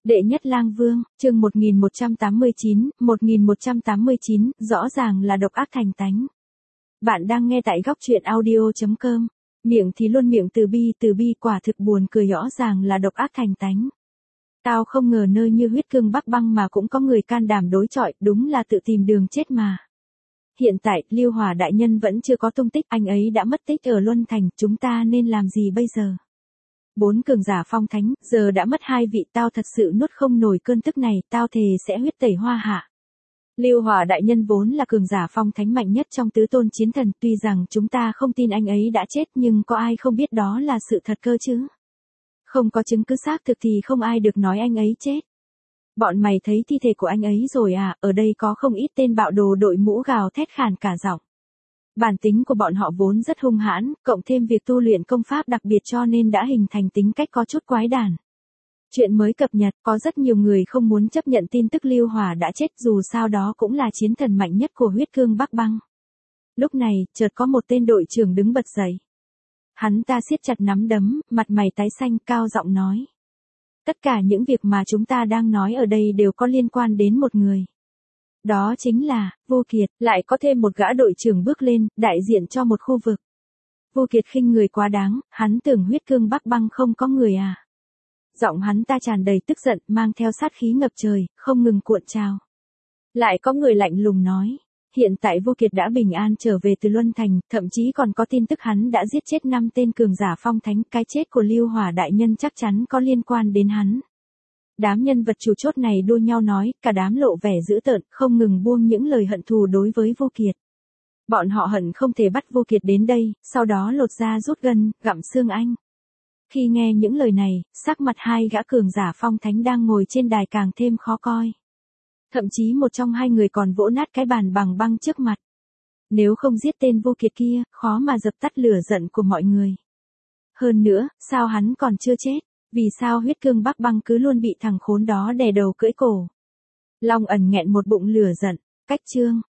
Đệ nhất lang vương, chương 1189, rõ ràng là độc ác thành tánh. Bạn đang nghe tại góc truyện audio.com. Miệng thì luôn miệng từ bi quả thực buồn cười, rõ ràng là độc ác thành tánh. Tao không ngờ nơi như huyết cương Bắc Băng mà cũng có người can đảm đối chọi, đúng là tự tìm đường chết mà. Hiện tại, Lưu Hỏa đại nhân vẫn chưa có tung tích, anh ấy đã mất tích ở Luân Thành, chúng ta nên làm gì bây giờ? 4 cường giả phong thánh, giờ đã mất 2 vị, tao thật sự nuốt không nổi cơn tức này, tao thề sẽ huyết tẩy Hoa Hạ. Lưu Hỏa đại nhân vốn là cường giả phong thánh mạnh nhất trong tứ tôn chiến thần, tuy rằng chúng ta không tin anh ấy đã chết nhưng có ai không biết đó là sự thật cơ chứ. Không có chứng cứ xác thực thì không ai được nói anh ấy chết. Bọn mày thấy thi thể của anh ấy rồi à, ở đây có không ít tên bạo đồ đội mũ gào thét khàn cả giọng. Bản tính của bọn họ vốn rất hung hãn, cộng thêm việc tu luyện công pháp đặc biệt cho nên đã hình thành tính cách có chút quái đản. Chuyện mới cập nhật, có rất nhiều người không muốn chấp nhận tin tức Lưu Hỏa đã chết, dù sao đó cũng là chiến thần mạnh nhất của huyết cương Bắc Băng. Lúc này, chợt có một tên đội trưởng đứng bật dậy. Hắn ta siết chặt nắm đấm, mặt mày tái xanh, cao giọng nói. Tất cả những việc mà chúng ta đang nói ở đây đều có liên quan đến một người. Đó chính là, Vô Kiệt, lại có thêm một gã đội trưởng bước lên, đại diện cho một khu vực. Vô Kiệt khinh người quá đáng, hắn tưởng huyết cương Bắc Băng không có người à. Giọng hắn ta tràn đầy tức giận, mang theo sát khí ngập trời, không ngừng cuộn trào. Lại có người lạnh lùng nói, hiện tại Vô Kiệt đã bình an trở về từ Luân Thành, thậm chí còn có tin tức hắn đã giết chết 5 tên cường giả phong thánh, cái chết của Lưu Hỏa đại nhân chắc chắn có liên quan đến hắn. Đám nhân vật chủ chốt này đua nhau nói, cả đám lộ vẻ dữ tợn, không ngừng buông những lời hận thù đối với Vô Kiệt. Bọn họ hận không thể bắt Vô Kiệt đến đây, sau đó lột da rút gân, gặm xương anh. Khi nghe những lời này, sắc mặt hai gã cường giả phong thánh đang ngồi trên đài càng thêm khó coi. Thậm chí một trong hai người còn vỗ nát cái bàn bằng băng trước mặt. Nếu không giết tên Vô Kiệt kia, khó mà dập tắt lửa giận của mọi người. Hơn nữa, sao hắn còn chưa chết? Vì sao huyết cương Bắc Băng cứ luôn bị thằng khốn đó đè đầu cưỡi cổ? Long ẩn nghẹn một bụng lửa giận. Cách chương,